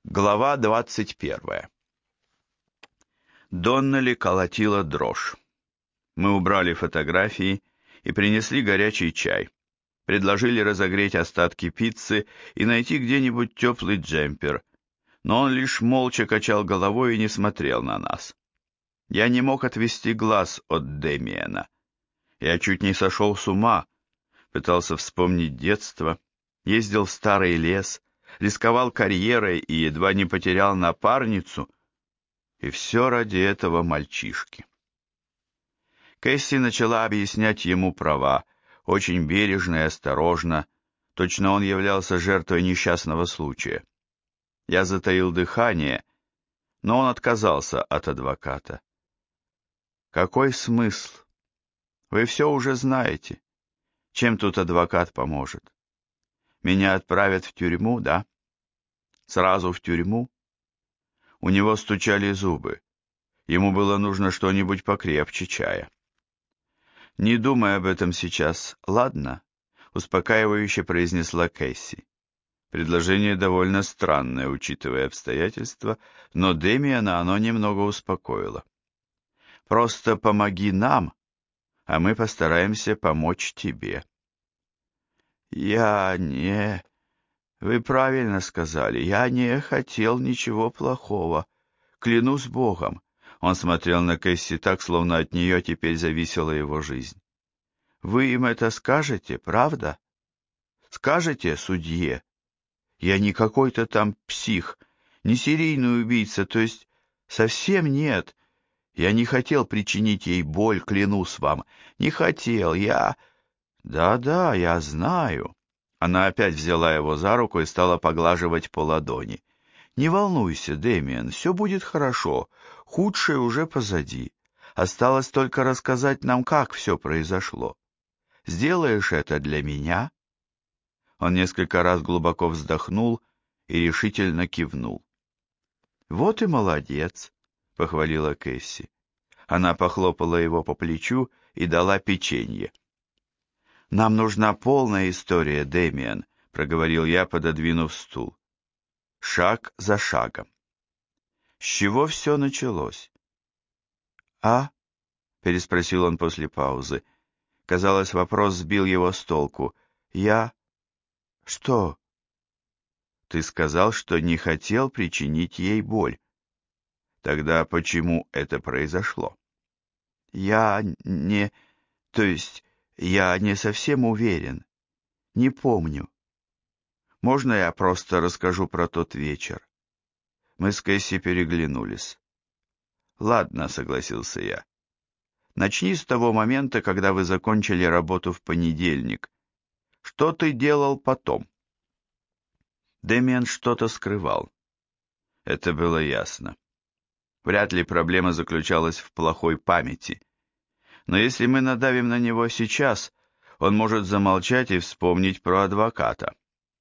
Глава 21. Доннелли колотила дрожь. Мы убрали фотографии и принесли горячий чай. Предложили разогреть остатки пиццы и найти где-нибудь теплый джемпер, но он лишь молча качал головой и не смотрел на нас. Я не мог отвести глаз от Демиена. Я чуть не сошел с ума, пытался вспомнить детство, ездил в старый лес, рисковал карьерой и едва не потерял напарницу, и все ради этого мальчишки. Кэсси начала объяснять ему права, очень бережно и осторожно, точно он являлся жертвой несчастного случая. Я затаил дыхание, но он отказался от адвоката. Какой смысл? Вы все уже знаете. Чем тут адвокат поможет? Меня отправят в тюрьму, да? Сразу в тюрьму? У него стучали зубы. Ему было нужно что-нибудь покрепче чая. «Не думай об этом сейчас, ладно?» — успокаивающе произнесла Кэсси. Предложение довольно странное, учитывая обстоятельства, но Демиана оно немного успокоило. «Просто помоги нам, а мы постараемся помочь тебе». «Я не...» «Вы правильно сказали, я не хотел ничего плохого. Клянусь Богом». Он смотрел на Кэсси так, словно от нее теперь зависела его жизнь. «Вы им это скажете, правда? Скажете судье? Я не какой-то там псих, не серийный убийца, то есть совсем нет. Я не хотел причинить ей боль, клянусь вам. Не хотел, я...» «Да-да, я знаю». Она опять взяла его за руку и стала поглаживать по ладони. «Не волнуйся, Дэмиан, все будет хорошо. Худшее уже позади. Осталось только рассказать нам, как все произошло. Сделаешь это для меня?» Он несколько раз глубоко вздохнул и решительно кивнул. «Вот и молодец», — похвалила Кэсси. Она похлопала его по плечу и дала печенье. «Нам нужна полная история, Дэмиан», — проговорил я, пододвинув стул. Шаг за шагом. С чего все началось? «А?» — переспросил он после паузы. Казалось, вопрос сбил его с толку. «Я...» «Что?» «Ты сказал, что не хотел причинить ей боль. Тогда почему это произошло?» «Я не... То есть, я не совсем уверен. Не помню. Можно я просто расскажу про тот вечер?» Мы с Кэсси переглянулись. «Ладно», — согласился я. «Начни с того момента, когда вы закончили работу в понедельник. Что ты делал потом?» Дэмиан что-то скрывал. Это было ясно. Вряд ли проблема заключалась в плохой памяти. Но если мы надавим на него сейчас, он может замолчать и вспомнить про адвоката.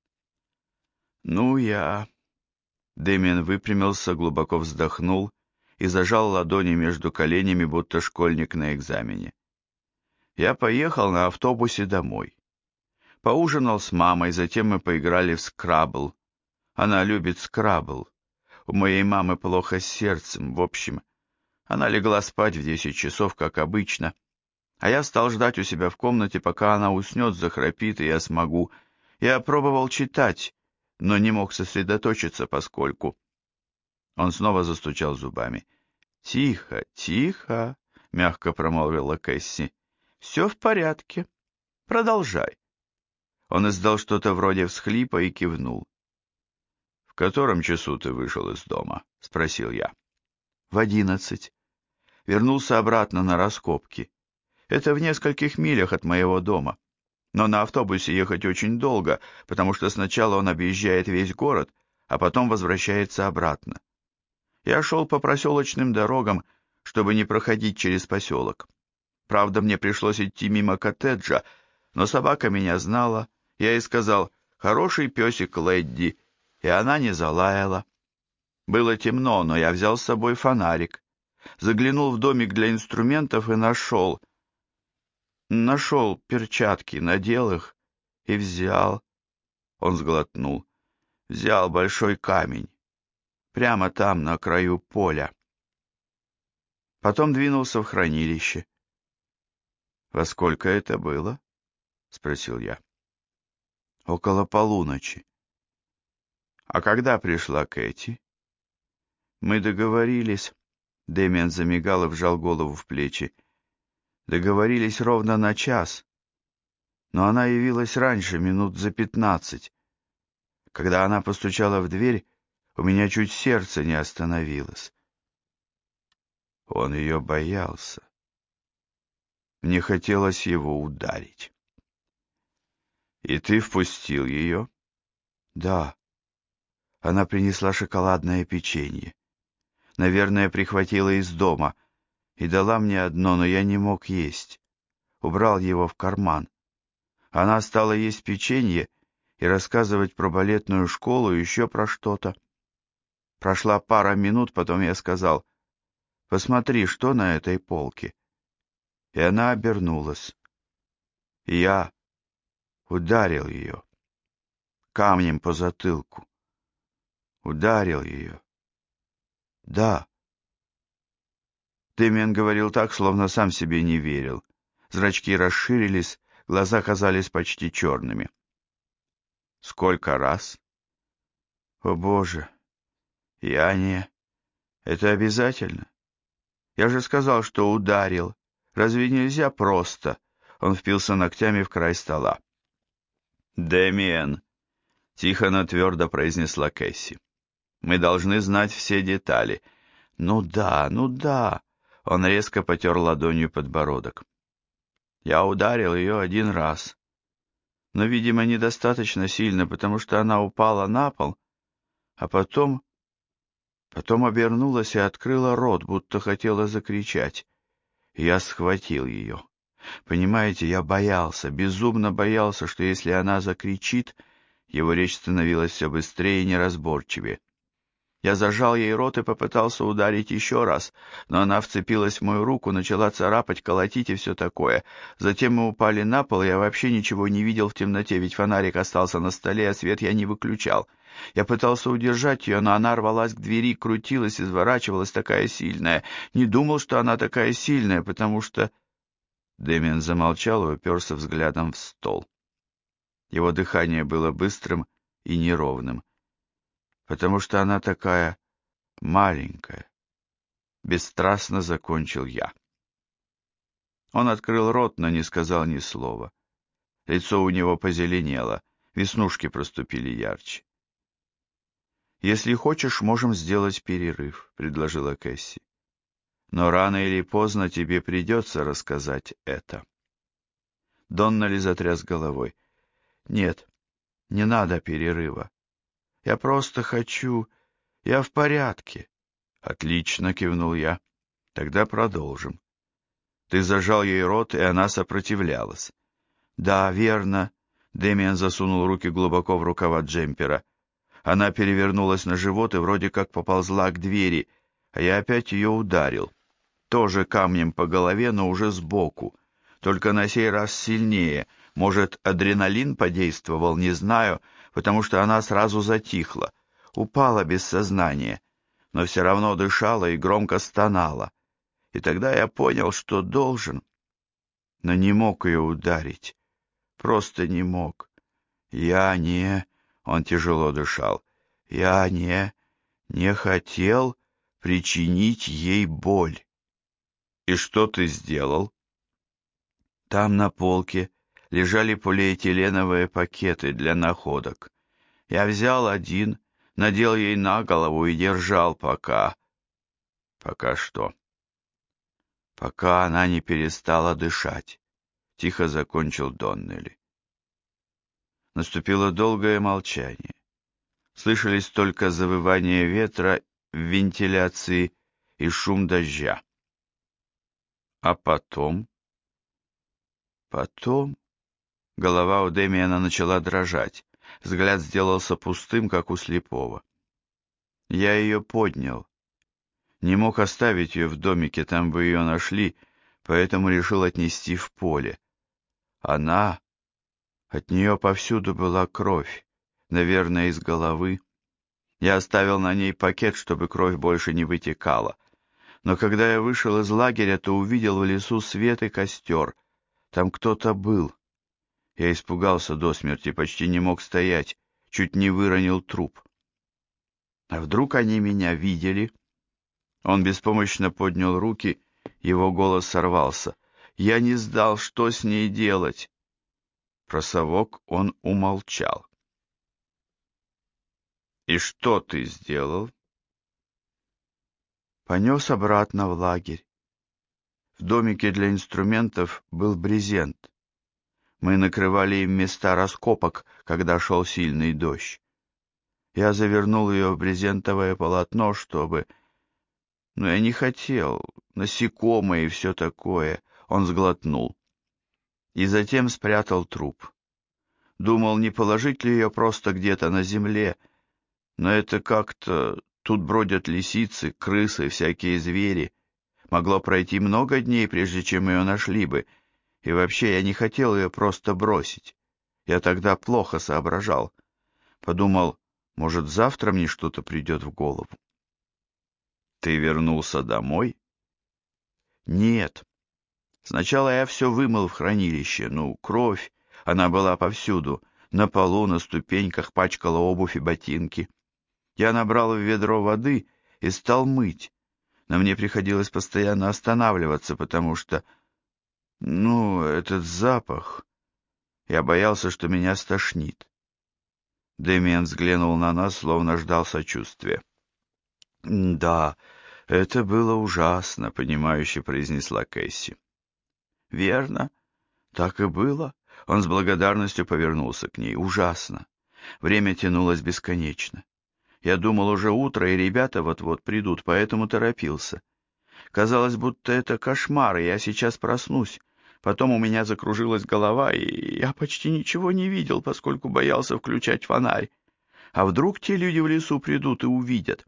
«Ну, я...» Дэмиан выпрямился, глубоко вздохнул и зажал ладони между коленями, будто школьник на экзамене. «Я поехал на автобусе домой. Поужинал с мамой, затем мы поиграли в скрабл. Она любит скрабл. У моей мамы плохо с сердцем, в общем. Она легла спать в 10 часов, как обычно. А я стал ждать у себя в комнате, пока она уснет, захрапит, и я смогу. Я пробовал читать, но не мог сосредоточиться, поскольку...» Он снова застучал зубами. «Тихо, тихо», — мягко промолвила Кэсси. «Все в порядке. Продолжай». Он издал что-то вроде всхлипа и кивнул. «В котором часу ты вышел из дома?» — спросил я. «В 11. Вернулся обратно на раскопки. Это в нескольких милях от моего дома. Но на автобусе ехать очень долго, потому что сначала он объезжает весь город, а потом возвращается обратно. Я шел по проселочным дорогам, чтобы не проходить через поселок. Правда, мне пришлось идти мимо коттеджа, но собака меня знала. Я ей сказал: «Хороший песик Лэдди», и она не залаяла. Было темно, но я взял с собой фонарик. Заглянул в домик для инструментов и нашел перчатки, надел их и взял. Он сглотнул. Взял большой камень. прямо там, на краю поля. Потом двинулся в хранилище. «Во сколько это было?» — спросил я. «Около полуночи». «А когда пришла Кэти?» «Мы договорились...» Дэмиан замигал и вжал голову в плечи. «Договорились ровно на час, но она явилась раньше, минут за 15. Когда она постучала в дверь, у меня чуть сердце не остановилось». Он ее боялся. Мне хотелось его ударить. «И ты впустил ее?» «Да». Она принесла шоколадное печенье. Наверное, прихватила из дома и дала мне одно, но я не мог есть. Убрал его в карман. Она стала есть печенье и рассказывать про балетную школу и еще про что-то. Прошла пара минут, потом я сказал: «Посмотри, что на этой полке». И она обернулась. И я ударил ее камнем по затылку. Ударил ее. Да. Дэмиан говорил так, словно сам себе не верил. Зрачки расширились, глаза казались почти черными. «Сколько раз?» «О, Боже! Я не... Это обязательно? Я же сказал, что ударил. Разве нельзя просто?» Он впился ногтями в край стола. «Дэмиан!» — тихо, но твердо произнесла Кэсси. «Мы должны знать все детали». «Ну да, ну да!» Он резко потер ладонью подбородок. «Я ударил ее один раз, но, видимо, недостаточно сильно, потому что она упала на пол, а потом обернулась и открыла рот, будто хотела закричать. Я схватил ее. Понимаете, я боялся, безумно боялся, что если она закричит, его речь становилась все быстрее и неразборчивее. Я зажал ей рот и попытался ударить еще раз, но она вцепилась в мою руку, начала царапать, колотить и все такое. Затем мы упали на пол, и я вообще ничего не видел в темноте, ведь фонарик остался на столе, а свет я не выключал. Я пытался удержать ее, но она рвалась к двери, крутилась, изворачивалась такая сильная. Не думал, что она такая сильная, потому что... Дэмиан замолчал и уперся взглядом в стол. Его дыхание было быстрым и неровным. «Потому что она такая маленькая», — бесстрастно закончил я. Он открыл рот, но не сказал ни слова. Лицо у него позеленело, веснушки проступили ярче. «Если хочешь, можем сделать перерыв», — предложила Кэсси. «Но рано или поздно тебе придется рассказать это». Доннелли затряс головой. «Нет, не надо перерыва. Я просто хочу... Я в порядке». «Отлично», — кивнул я. «Тогда продолжим». Ты зажал ей рот, и она сопротивлялась. «Да, верно». Дэмиан засунул руки глубоко в рукава джемпера. Она перевернулась на живот и вроде как поползла к двери, а я опять ее ударил. Тоже камнем по голове, но уже сбоку. Только на сей раз сильнее. Может, адреналин подействовал, не знаю, потому что она сразу затихла. Упала без сознания, но все равно дышала и громко стонала. И тогда я понял, что должен, но не мог ее ударить. Просто не мог. Я не... Он тяжело дышал. Я не хотел причинить ей боль. И что ты сделал? Там на полке лежали полиэтиленовые пакеты для находок. Я взял один, надел ей на голову и держал пока... Пока что? Пока она не перестала дышать. Тихо закончил Доннелли. Наступило долгое молчание. Слышались только завывание ветра в вентиляции и шум дождя. А потом... Потом... Голова у Дэмиана начала дрожать. Взгляд сделался пустым, как у слепого. Я ее поднял. Не мог оставить ее в домике, там бы ее нашли, поэтому решил отнести в поле. Она... От нее повсюду была кровь, наверное, из головы. Я оставил на ней пакет, чтобы кровь больше не вытекала. Но когда я вышел из лагеря, то увидел в лесу свет и костер. Там кто-то был. Я испугался до смерти, почти не мог стоять, чуть не выронил труп. А вдруг они меня видели? Он беспомощно поднял руки, его голос сорвался. Я не знал, что с ней делать. Про совок он умолчал. «И что ты сделал?» Понес обратно в лагерь. В домике для инструментов был брезент. Мы накрывали им места раскопок, когда шел сильный дождь. Я завернул ее в брезентовое полотно, чтобы... Но я не хотел. Насекомые и все такое. Он сглотнул. И затем спрятал труп. Думал, не положить ли ее просто где-то на земле, но это как-то... Тут бродят лисицы, крысы, всякие звери. Могло пройти много дней, прежде чем ее нашли бы, и вообще я не хотел ее просто бросить. Я тогда плохо соображал. Подумал, может, завтра мне что-то придет в голову. Ты вернулся домой? Нет. Сначала я все вымыл в хранилище. Кровь, она была повсюду. На полу, на ступеньках, пачкала обувь и ботинки. Я набрал в ведро воды и стал мыть. Но мне приходилось постоянно останавливаться, потому что... этот запах... Я боялся, что меня стошнит. Дэмиан взглянул на нас, словно ждал сочувствия. «Да, это было ужасно», — понимающе произнесла Кэсси. «Верно, так и было». Он с благодарностью повернулся к ней. «Ужасно. Время тянулось бесконечно. Я думал, уже утро, и ребята вот-вот придут, поэтому торопился. Казалось, будто это кошмар, и я сейчас проснусь. Потом у меня закружилась голова, и я почти ничего не видел, поскольку боялся включать фонарь. А вдруг те люди в лесу придут и увидят?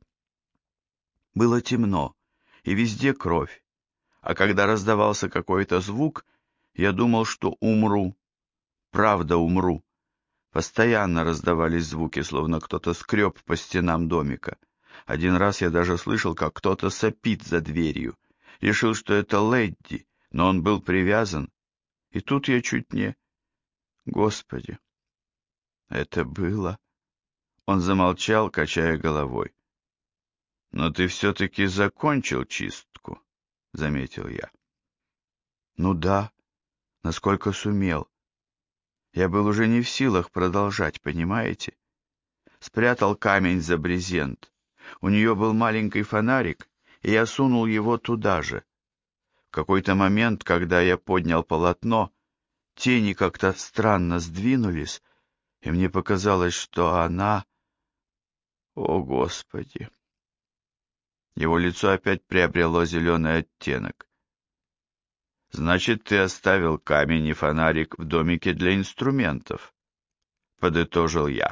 Было темно, и везде кровь. А когда раздавался какой-то звук, я думал, что умру. Правда умру. Постоянно раздавались звуки, словно кто-то скреб по стенам домика. Один раз я даже слышал, как кто-то сопит за дверью. Решил, что это Лэдди, но он был привязан. И тут я чуть не... Господи, это было... Он замолчал, качая головой. «Но ты все-таки закончил чистку», — заметил я. «Ну да, насколько сумел. Я был уже не в силах продолжать, понимаете? Спрятал камень за брезент. У нее был маленький фонарик, и я сунул его туда же. В какой-то момент, когда я поднял полотно, тени как-то странно сдвинулись, и мне показалось, что она... О, Господи!» Его лицо опять приобрело зеленый оттенок. «Значит, ты оставил камень и фонарик в домике для инструментов», — подытожил я.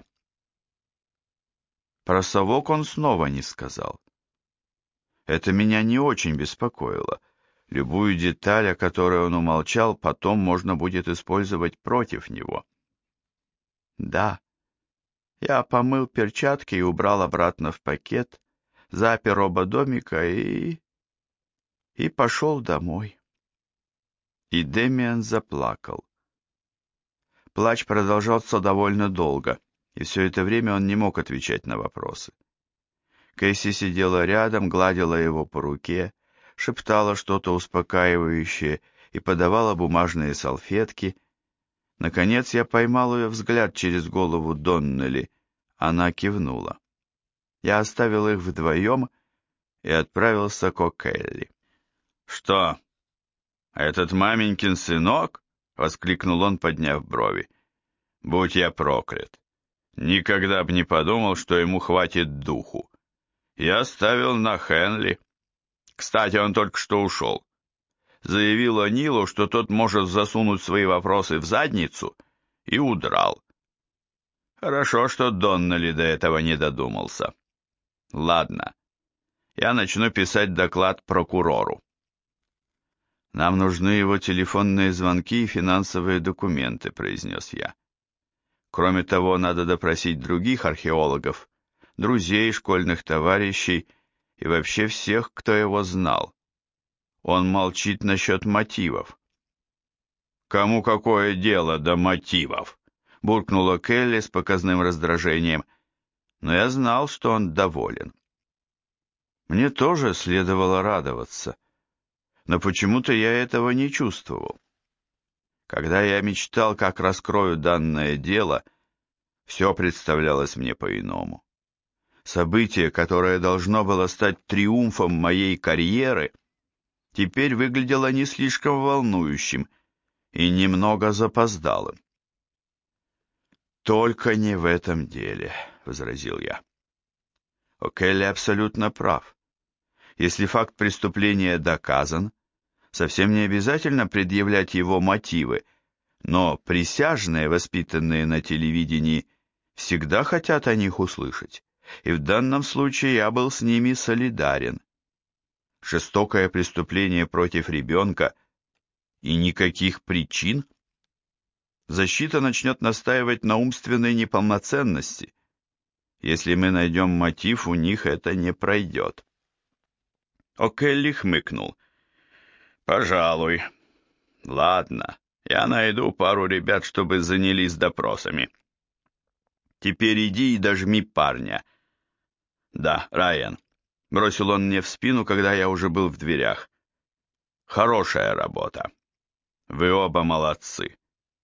Про совок он снова не сказал. Это меня не очень беспокоило. Любую деталь, о которой он умолчал, потом можно будет использовать против него. Да, я помыл перчатки и убрал обратно в пакет, запер оба домика и пошел домой. И Дэмиан заплакал. Плач продолжался довольно долго, и все это время он не мог отвечать на вопросы. Кэсси сидела рядом, гладила его по руке, шептала что-то успокаивающее и подавала бумажные салфетки. Наконец я поймал ее взгляд через голову Доннелли. Она кивнула. Я оставил их вдвоем и отправился к О'Келли. «Что, этот маменькин сынок?» — воскликнул он, подняв брови. «Будь я проклят! Никогда б не подумал, что ему хватит духу. Я ставил на Хенли. Кстати, он только что ушел. Заявил О'Нилу, что тот может засунуть свои вопросы в задницу, и удрал. Хорошо, что Доннелли до этого не додумался. Ладно, я начну писать доклад прокурору. Нам нужны его телефонные звонки и финансовые документы, произнес я. Кроме того, надо допросить других археологов, друзей, школьных товарищей и вообще всех, кто его знал. Он молчит насчет мотивов. «Кому какое дело до мотивов?» — буркнула Келли с показным раздражением, но я знал, что он доволен. Мне тоже следовало радоваться, но почему-то я этого не чувствовал. Когда я мечтал, как раскрою данное дело, все представлялось мне по-иному. Событие, которое должно было стать триумфом моей карьеры, теперь выглядело не слишком волнующим и немного запоздалым. «Только не в этом деле», — возразил я. О'Келли абсолютно прав. Если факт преступления доказан, совсем не обязательно предъявлять его мотивы, но присяжные, воспитанные на телевидении, всегда хотят о них услышать, и в данном случае я был с ними солидарен. Жестокое преступление против ребенка и никаких причин. Защита начнет настаивать на умственной неполноценности. Если мы найдем мотив, у них это не пройдет. О'Келли хмыкнул. «Пожалуй. Ладно, я найду пару ребят, чтобы занялись допросами. Теперь иди и дожми парня». «Да, Райан», — бросил он мне в спину, когда я уже был в дверях. «Хорошая работа. Вы оба молодцы».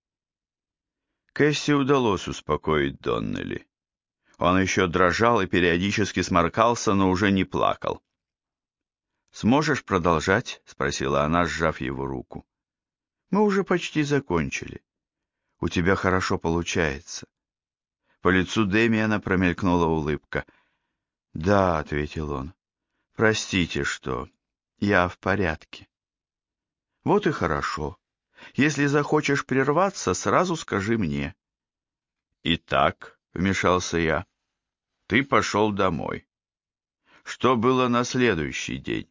Кэсси удалось успокоить Доннелли. Он еще дрожал и периодически сморкался, но уже не плакал. «Сможешь продолжать?» — спросила она, сжав его руку. «Мы уже почти закончили. У тебя хорошо получается». По лицу Дэмиана промелькнула улыбка. «Да», — ответил он, — «простите, что я в порядке». «Вот и хорошо. Если захочешь прерваться, сразу скажи мне». «Итак», — вмешался я, — «ты пошел домой. Что было на следующий день?»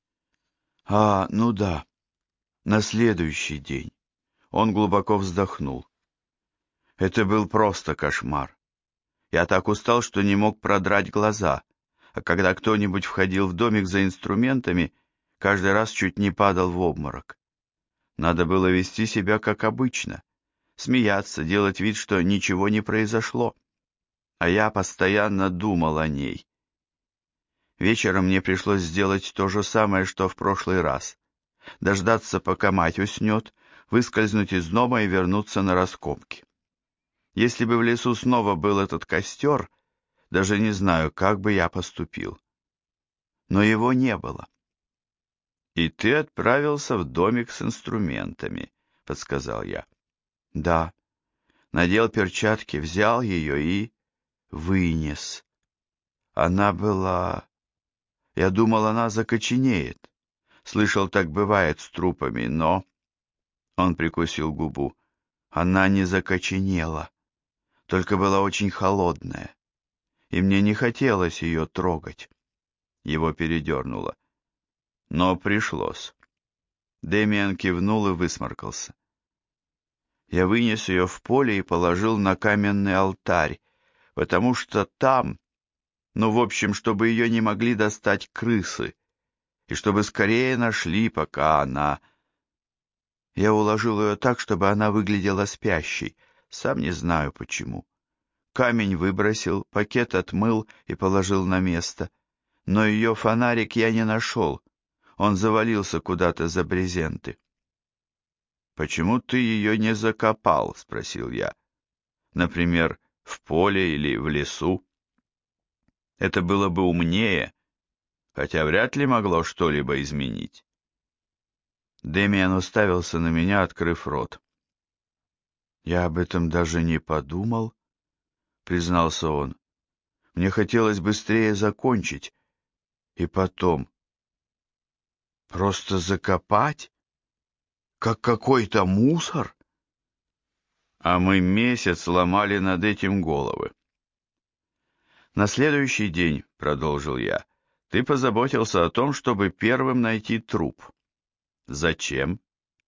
Ну да, на следующий день». Он глубоко вздохнул. Это был просто кошмар. Я так устал, что не мог продрать глаза, а когда кто-нибудь входил в домик за инструментами, каждый раз чуть не падал в обморок. Надо было вести себя как обычно, смеяться, делать вид, что ничего не произошло. А я постоянно думал о ней. Вечером мне пришлось сделать то же самое, что в прошлый раз. Дождаться, пока мать уснет, выскользнуть из дома и вернуться на раскопки. Если бы в лесу снова был этот костер, даже не знаю, как бы я поступил. Но его не было. «И ты отправился в домик с инструментами», — подсказал я. «Да». Надел перчатки, взял ее и вынес. Она была... Я думал, она закоченеет. Слышал, так бывает с трупами, но... Он прикусил губу. Она не закоченела, только была очень холодная, и мне не хотелось ее трогать. Его передернуло. Но пришлось. Дэмиан кивнул и высморкался. Я вынес ее в поле и положил на каменный алтарь, потому что там, в общем, чтобы ее не могли достать крысы, и чтобы скорее нашли, пока она... Я уложил ее так, чтобы она выглядела спящей, сам не знаю почему. Камень выбросил, пакет отмыл и положил на место, но ее фонарик я не нашел, он завалился куда-то за брезенты. «Почему ты ее не закопал?» — спросил я. «Например, в поле или в лесу?» Это было бы умнее, хотя вряд ли могло что-либо изменить. Дэмиан уставился на меня, открыв рот. «Я об этом даже не подумал», — признался он. «Мне хотелось быстрее закончить. И потом... Просто закопать? Как какой-то мусор?» А мы месяц ломали над этим головы. «На следующий день, — продолжил я, — ты позаботился о том, чтобы первым найти труп. Зачем?»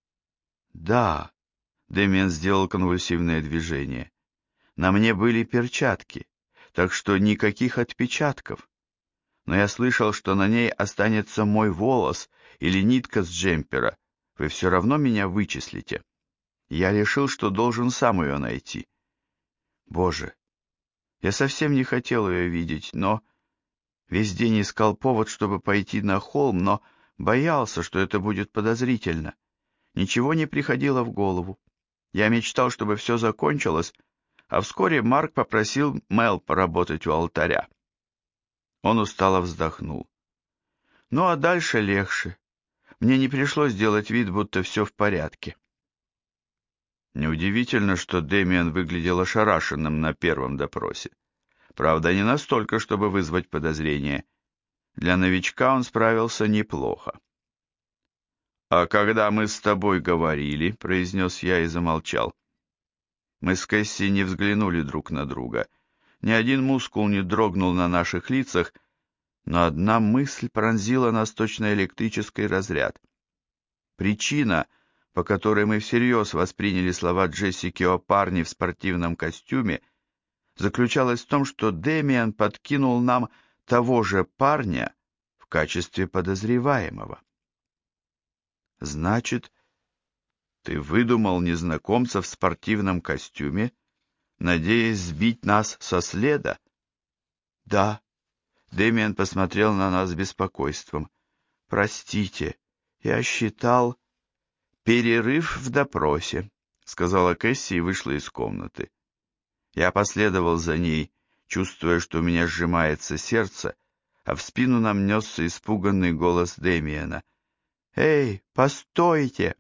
«Да», — Дэмиан сделал конвульсивное движение. «На мне были перчатки. так что никаких отпечатков. Но я слышал, что на ней останется мой волос или нитка с джемпера. Вы все равно меня вычислите. Я решил, что должен сам ее найти. Боже, я совсем не хотел ее видеть, но весь день искал повод, чтобы пойти на холм, но боялся, что это будет подозрительно. Ничего не приходило в голову. Я мечтал, чтобы все закончилось, а вскоре Марк попросил Мел поработать у алтаря. Он устало вздохнул. Ну а дальше легче. Мне не пришлось делать вид, будто все в порядке. Неудивительно, что Дэмиан выглядел ошарашенным на первом допросе. Правда, не настолько, чтобы вызвать подозрение. Для новичка он справился неплохо. «А когда мы с тобой говорили», — произнес я и замолчал. Мы с Кэсси не взглянули друг на друга. Ни один мускул не дрогнул на наших лицах, но одна мысль пронзила нас точно электрический разряд. Причина, по которой мы всерьез восприняли слова Джессики о парне в спортивном костюме, заключалась в том, что Дэмиан подкинул нам того же парня в качестве подозреваемого. «Значит, ты выдумал незнакомца в спортивном костюме, надеясь сбить нас со следа?» «Да». Дэмиан посмотрел на нас с беспокойством. «Простите, я считал...» «Перерыв в допросе», — сказала Кэсси и вышла из комнаты. Я последовал за ней, чувствуя, что у меня сжимается сердце, а в спину нам несся испуганный голос Дэмиана. «Эй, постойте!»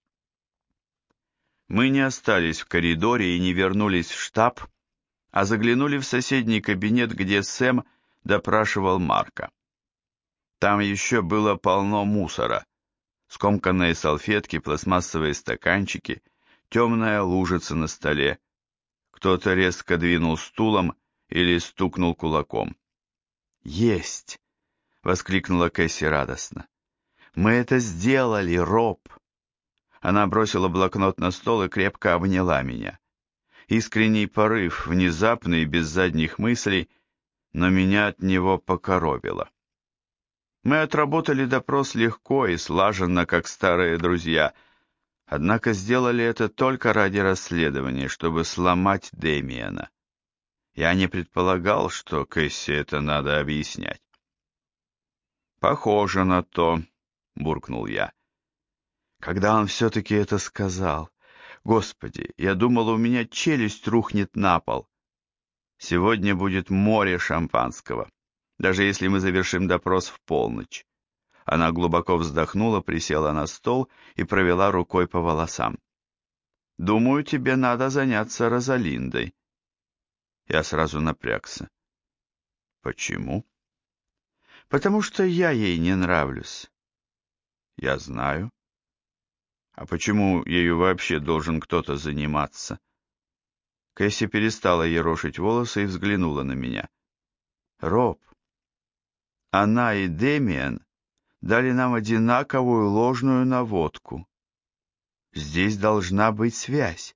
Мы не остались в коридоре и не вернулись в штаб, а заглянули в соседний кабинет, где Сэм допрашивал Марка. Там еще было полно мусора. Скомканные салфетки, пластмассовые стаканчики, темная лужица на столе. Кто-то резко двинул стулом или стукнул кулаком. «Есть!» — воскликнула Кэсси радостно. «Мы это сделали, Роб!» Она бросила блокнот на стол и крепко обняла меня. Искренний порыв, внезапный, без задних мыслей, но меня от него покоробило. Мы отработали допрос легко и слаженно, как старые друзья, однако сделали это только ради расследования, чтобы сломать Дэмиана. Я не предполагал, что Кэсси это надо объяснять. «Похоже на то», — буркнул я. Когда он все-таки это сказал? Господи, я думал, у меня челюсть рухнет на пол. Сегодня будет море шампанского, даже если мы завершим допрос в полночь. Она глубоко вздохнула, присела на стол и провела рукой по волосам. «Думаю, тебе надо заняться Розалиндой». Я сразу напрягся. «Почему?» «Потому что я ей не нравлюсь». «Я знаю». «А почему ею вообще должен кто-то заниматься?» Кэсси перестала ерошить волосы и взглянула на меня. «Роб, она и Дэмиан дали нам одинаковую ложную наводку. Здесь должна быть связь».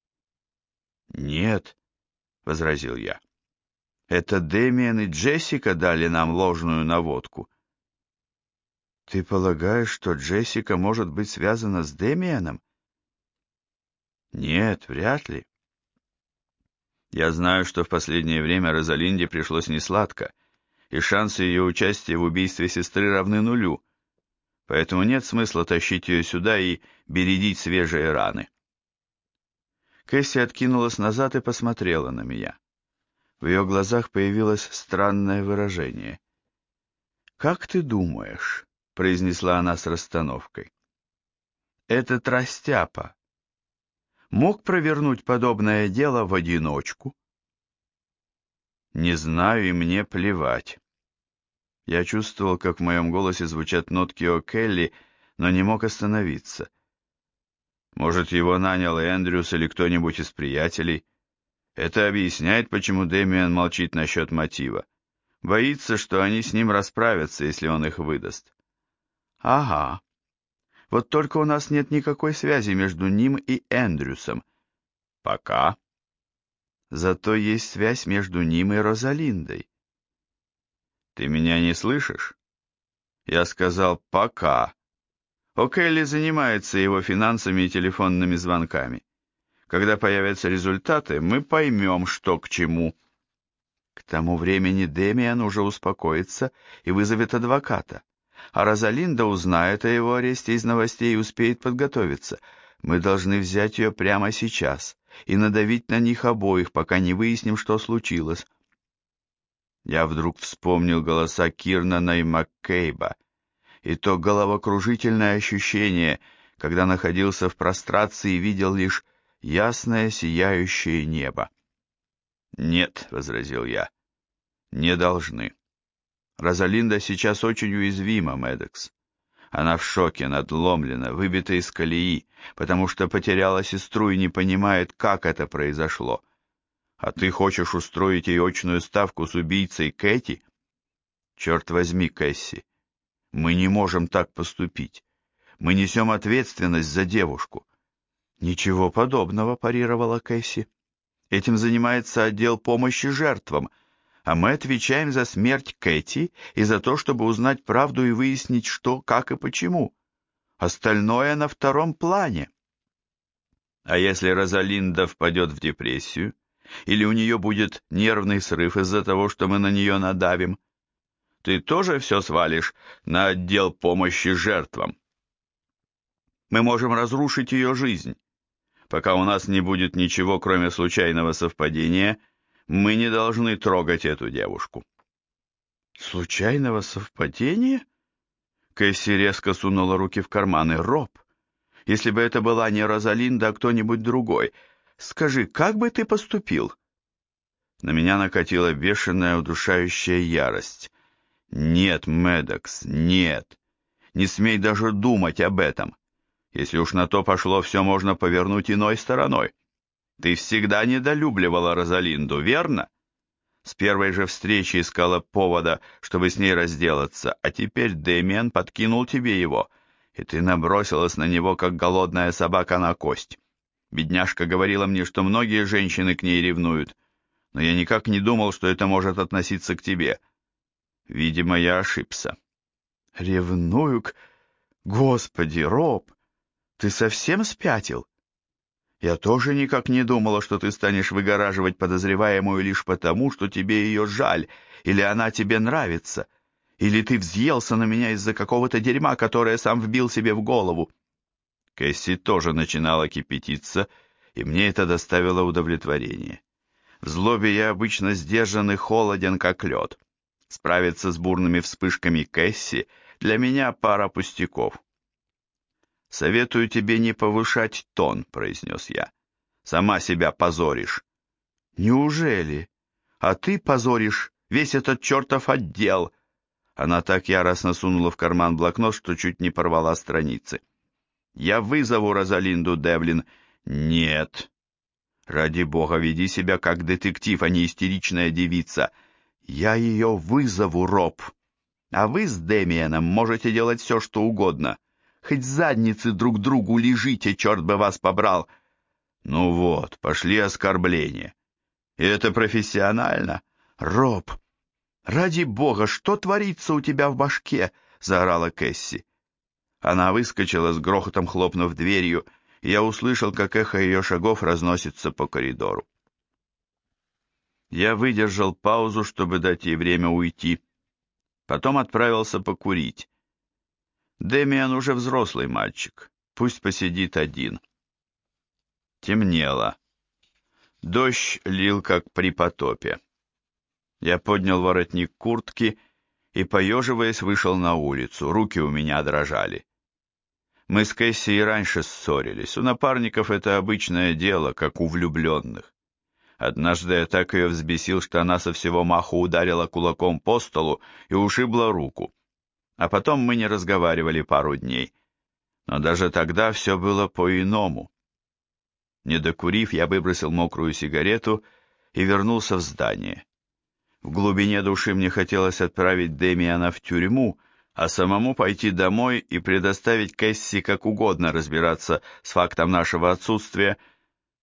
«Нет», — возразил я. «Это Дэмиан и Джессика дали нам ложную наводку». «Ты полагаешь, что Джессика может быть связана с Дэмианом?» «Нет, вряд ли. Я знаю, что в последнее время Розалинде пришлось несладко, и шансы ее участия в убийстве сестры равны нулю, поэтому нет смысла тащить ее сюда и бередить свежие раны». Кэсси откинулась назад и посмотрела на меня. В ее глазах появилось странное выражение. «Как ты думаешь?» — произнесла она с расстановкой. «Этот растяпа мог провернуть подобное дело в одиночку?» «Не знаю, и мне плевать». Я чувствовал, как в моем голосе звучат нотки О'Келли, но не мог остановиться. Может, его нанял Эндрюс или кто-нибудь из приятелей? Это объясняет, почему Дэмиан молчит насчет мотива. Боится, что они с ним расправятся, если он их выдаст. Ага. Вот только у нас нет никакой связи между ним и Эндрюсом. Пока. Зато есть связь между ним и Розалиндой. Ты меня не слышишь? Я сказал «пока». О'Келли занимается его финансами и телефонными звонками. Когда появятся результаты, мы поймем, что к чему. К тому времени Демиан уже успокоится и вызовет адвоката. А Розалинда узнает о его аресте из новостей и успеет подготовиться. Мы должны взять ее прямо сейчас и надавить на них обоих, пока не выясним, что случилось. Я вдруг вспомнил голоса Кирнана и Маккейба, и то головокружительное ощущение, когда находился в прострации и видел лишь ясное сияющее небо. «Нет», — возразил я, — «не должны. Розалинда сейчас очень уязвима, Мэддокс. Она в шоке, надломлена, выбита из колеи, потому что потеряла сестру и не понимает, как это произошло. А ты хочешь устроить ей очную ставку с убийцей Кэти? Черт возьми, Кэсси, мы не можем так поступить. Мы несем ответственность за девушку». «Ничего подобного», — парировала Кэсси. «Этим занимается отдел помощи жертвам, а мы отвечаем за смерть Кэти и за то, чтобы узнать правду и выяснить, что, как и почему. Остальное на втором плане». «А если Розалинда впадет в депрессию? Или у нее будет нервный срыв из-за того, что мы на нее надавим? Ты тоже все свалишь на отдел помощи жертвам? Мы можем разрушить ее жизнь. Пока у нас не будет ничего, кроме случайного совпадения, мы не должны трогать эту девушку». «Случайного совпадения?» Кэсси резко сунула руки в карманы. «Роб, если бы это была не Розалинда, а кто-нибудь другой, скажи, как бы ты поступил?» На меня накатила бешеная, удушающая ярость. «Нет, Мэддокс, нет. Не смей даже думать об этом. Если уж на то пошло, все можно повернуть иной стороной. Ты всегда недолюбливала Розалинду, верно? С первой же встречи искала повода, чтобы с ней разделаться, а теперь Дэмиан подкинул тебе его, и ты набросилась на него, как голодная собака на кость. Бедняжка говорила мне, что многие женщины к ней ревнуют, но я никак не думал, что это может относиться к тебе. Видимо, я ошибся». «Ревную к... Господи, Роб, ты совсем спятил? Я тоже никак не думала, что ты станешь выгораживать подозреваемую лишь потому, что тебе ее жаль, или она тебе нравится, или ты взъелся на меня из-за какого-то дерьма, которое сам вбил себе в голову». Кэсси тоже начинала кипятиться, и мне это доставило удовлетворение. В злобе я обычно сдержан и холоден, как лед. Справиться с бурными вспышками Кэсси для меня пара пустяков. «Советую тебе не повышать тон», — произнес я. «Сама себя позоришь». «Неужели? А ты позоришь весь этот чертов отдел». Она так яростно сунула в карман блокнот, что чуть не порвала страницы. «Я вызову Розалинду, Девлин». «Нет». «Ради бога, веди себя как детектив, а не истеричная девица». «Я ее вызову, Роб. А вы с Демианом можете делать все, что угодно. Хоть задницы друг другу лежите, черт бы вас побрал». «Ну вот, пошли оскорбления. И это профессионально?» «Роб, ради бога, что творится у тебя в башке?» — заорала Кэсси. Она выскочила с грохотом, хлопнув дверью, и я услышал, как эхо ее шагов разносится по коридору. Я выдержал паузу, чтобы дать ей время уйти. Потом отправился покурить. Демиан уже взрослый мальчик, пусть посидит один. Темнело. Дождь лил, как при потопе. Я поднял воротник куртки и, поеживаясь, вышел на улицу. Руки у меня дрожали. Мы с Кэсси и раньше ссорились. У напарников это обычное дело, как у влюбленных. Однажды я так ее взбесил, что она со всего маху ударила кулаком по столу и ушибла руку. А потом мы не разговаривали пару дней. Но даже тогда все было по-иному. Не докурив, я выбросил мокрую сигарету и вернулся в здание. В глубине души мне хотелось отправить Демиана в тюрьму, а самому пойти домой и предоставить Кэсси как угодно разбираться с фактом нашего отсутствия,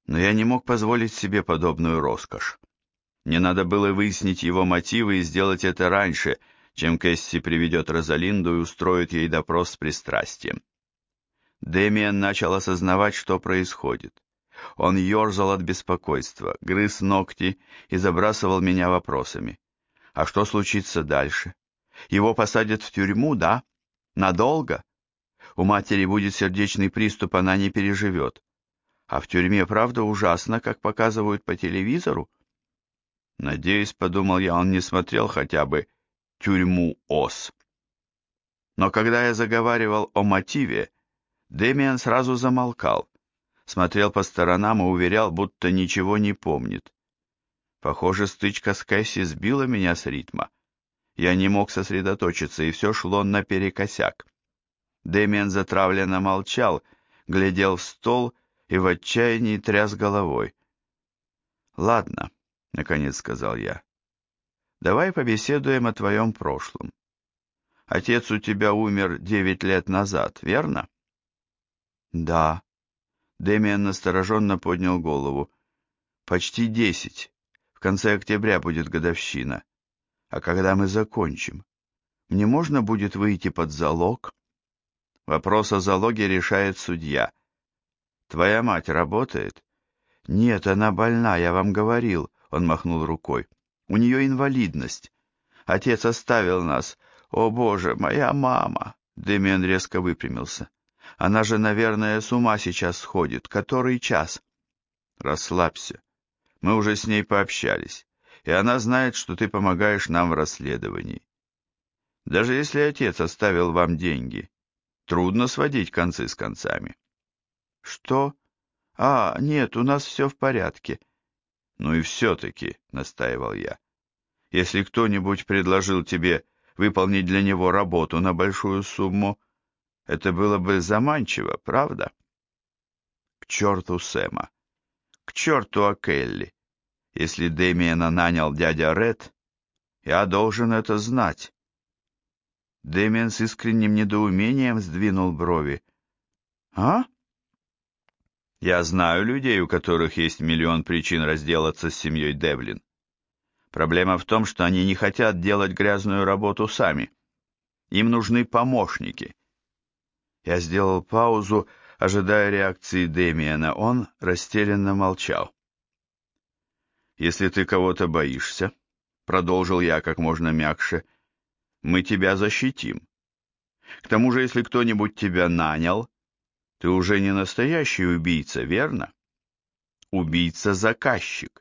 Но я не мог позволить себе подобную роскошь. Мне надо было выяснить его мотивы и сделать это раньше, чем Кэсси приведет Розалинду и устроит ей допрос с пристрастием. Дэмиан начал осознавать, что происходит. Он ерзал от беспокойства, грыз ногти и забрасывал меня вопросами. А что случится дальше? Его посадят в тюрьму, да? Надолго? У матери будет сердечный приступ, она не переживет. А в тюрьме правда ужасно, как показывают по телевизору? Надеюсь, подумал я, он не смотрел хотя бы «Тюрьму Оз». Но когда я заговаривал о мотиве, Дэмиан сразу замолкал, смотрел по сторонам и уверял, будто ничего не помнит. Похоже, стычка с Кэсси сбила меня с ритма. Я не мог сосредоточиться, и все шло наперекосяк. Дэмиан затравленно молчал, глядел в стол и в отчаянии тряс головой. «Ладно», — наконец сказал я, — «давай побеседуем о твоем прошлом. Отец у тебя умер 9 лет назад, верно?» «Да». Дэмиан настороженно поднял голову. «Почти 10. В конце октября будет годовщина. А когда мы закончим? Мне можно будет выйти под залог?» «Вопрос о залоге решает судья. Твоя мать работает?» «Нет, она больна, я вам говорил», — он махнул рукой. «У нее инвалидность. Отец оставил нас. О, Боже, моя мама!» Дэмиан резко выпрямился. «Она же, наверное, с ума сейчас сходит. Который час?» «Расслабься. Мы уже с ней пообщались, и она знает, что ты помогаешь нам в расследовании. Даже если отец оставил вам деньги, трудно сводить концы с концами». «Что? А, нет, у нас все в порядке». «Ну и все-таки», — настаивал я, — «если кто-нибудь предложил тебе выполнить для него работу на большую сумму, это было бы заманчиво, правда?» К черту Сэма, к черту Акелли. Если Дэмиена нанял дядя Ред, я должен это знать. Дэмиен с искренним недоумением сдвинул брови. «А?» «Я знаю людей, у которых есть миллион причин разделаться с семьей Девлин. Проблема в том, что они не хотят делать грязную работу сами. Им нужны помощники». Я сделал паузу, ожидая реакции Дэмиена. Он растерянно молчал. «Если ты кого-то боишься, — продолжил я как можно мягче, — мы тебя защитим. К тому же, если кто-нибудь тебя нанял, ты уже не настоящий убийца, верно? Убийца-заказчик».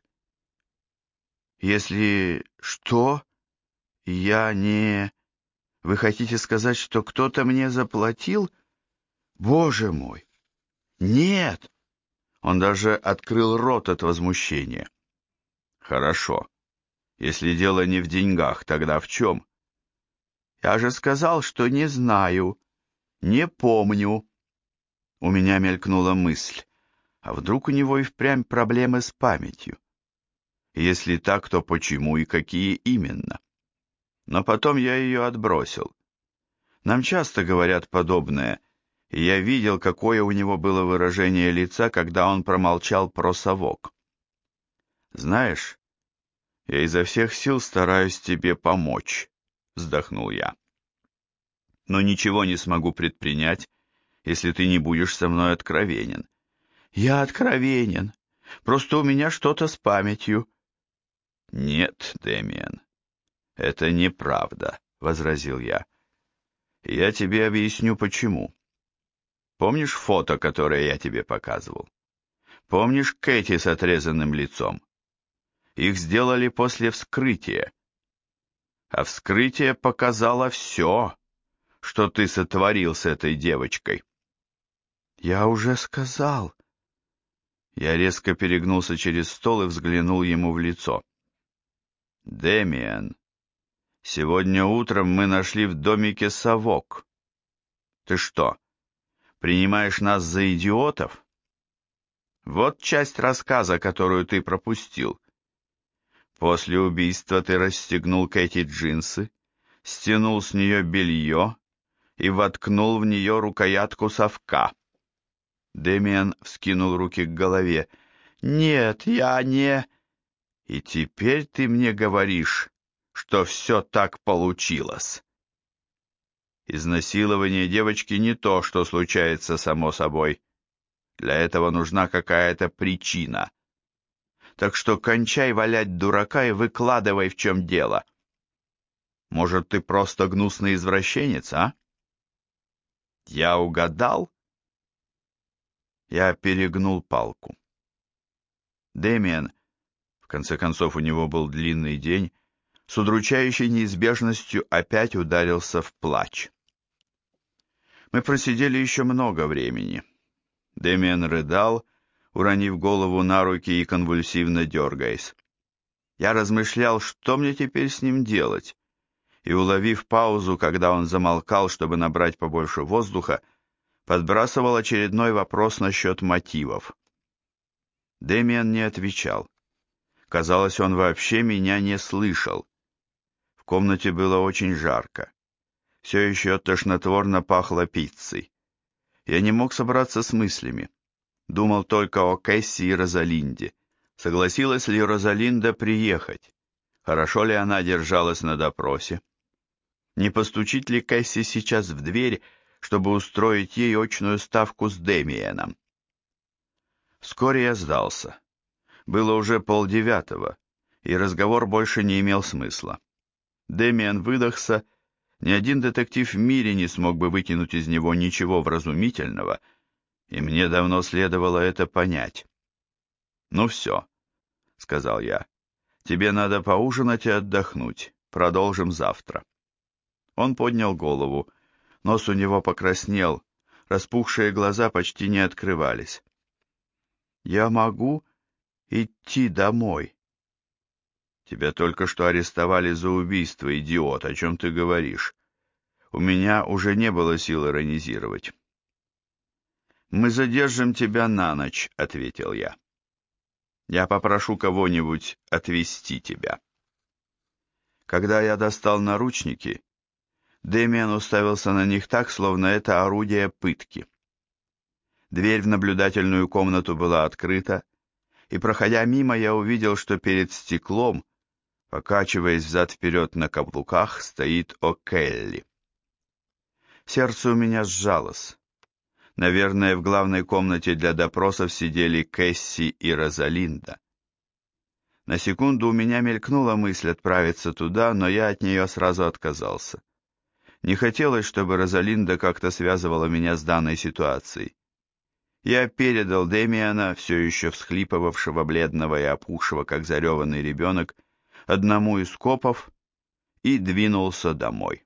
«Если что, я не... Вы хотите сказать, что кто-то мне заплатил? Боже мой! Нет!» Он даже открыл рот от возмущения. «Хорошо. Если дело не в деньгах, тогда в чем?» «Я же сказал, что не знаю, не помню». У меня мелькнула мысль, а вдруг у него и впрямь проблемы с памятью? Если так, то почему и какие именно? Но потом я ее отбросил. Нам часто говорят подобное, и я видел, какое у него было выражение лица, когда он промолчал про совок. «Знаешь, я изо всех сил стараюсь тебе помочь», — вздохнул я. «Но ничего не смогу предпринять, если ты не будешь со мной откровенен». «Я откровенен. Просто у меня что-то с памятью». «Нет, Дэмиен, это неправда», — возразил я. «Я тебе объясню, почему. Помнишь фото, которое я тебе показывал? Помнишь Кэти с отрезанным лицом? Их сделали после вскрытия. А вскрытие показало все, что ты сотворил с этой девочкой». «Я уже сказал». Я резко перегнулся через стол и взглянул ему в лицо. «Дэмиен, сегодня утром мы нашли в домике совок. Ты что, принимаешь нас за идиотов? Вот часть рассказа, которую ты пропустил. После убийства ты расстегнул Кэти джинсы, стянул с нее белье и воткнул в нее рукоятку совка». Дэмиан вскинул руки к голове. Нет, я не... И теперь ты мне говоришь, что все так получилось. Изнасилование девочки не то, что случается само собой. Для этого нужна какая-то причина. Так что кончай валять дурака и выкладывай, в чем дело. Может, ты просто гнусный извращенец, а? Я угадал? Я перегнул палку. Дэмиан, в конце концов у него был длинный день, с удручающей неизбежностью опять ударился в плач. Мы просидели еще много времени. Дэмиан рыдал, уронив голову на руки и конвульсивно дергаясь. Я размышлял, что мне теперь с ним делать, и, уловив паузу, когда он замолкал, чтобы набрать побольше воздуха, подбрасывал очередной вопрос насчет мотивов. Дэмиан не отвечал. Казалось, он вообще меня не слышал. В комнате было очень жарко. Все еще тошнотворно пахло пиццей. Я не мог собраться с мыслями. Думал только о Кэсси и Розалинде. Согласилась ли Розалинда приехать? Хорошо ли она держалась на допросе? Не постучит ли Кэсси сейчас в дверь, чтобы устроить ей очную ставку с Дэмиеном? Вскоре я сдался. Было уже 8:30, и разговор больше не имел смысла. Дэмиен выдохся, ни один детектив в мире не смог бы вытянуть из него ничего вразумительного, и мне давно следовало это понять. «Ну все», — сказал я, — «тебе надо поужинать и отдохнуть, продолжим завтра». Он поднял голову, нос у него покраснел, распухшие глаза почти не открывались. «Я могу идти домой?» «Тебя только что арестовали за убийство, идиот, о чем ты говоришь?» У меня уже не было сил иронизировать. «Мы задержим тебя на ночь», — ответил я. «Я попрошу кого-нибудь отвезти тебя». Когда я достал наручники, Дэмиан уставился на них так, словно это орудие пытки. Дверь в наблюдательную комнату была открыта, и, проходя мимо, я увидел, что перед стеклом, покачиваясь взад-вперед на каблуках, стоит О'Келли. Сердце у меня сжалось. Наверное, в главной комнате для допросов сидели Кэсси и Розалинда. На секунду у меня мелькнула мысль отправиться туда, но я от нее сразу отказался. Не хотелось, чтобы Розалинда как-то связывала меня с данной ситуацией. Я передал Дэмиана, все еще всхлипывавшего, бледного и опухшего, как зареванный ребенок, одному из копов и двинулся домой.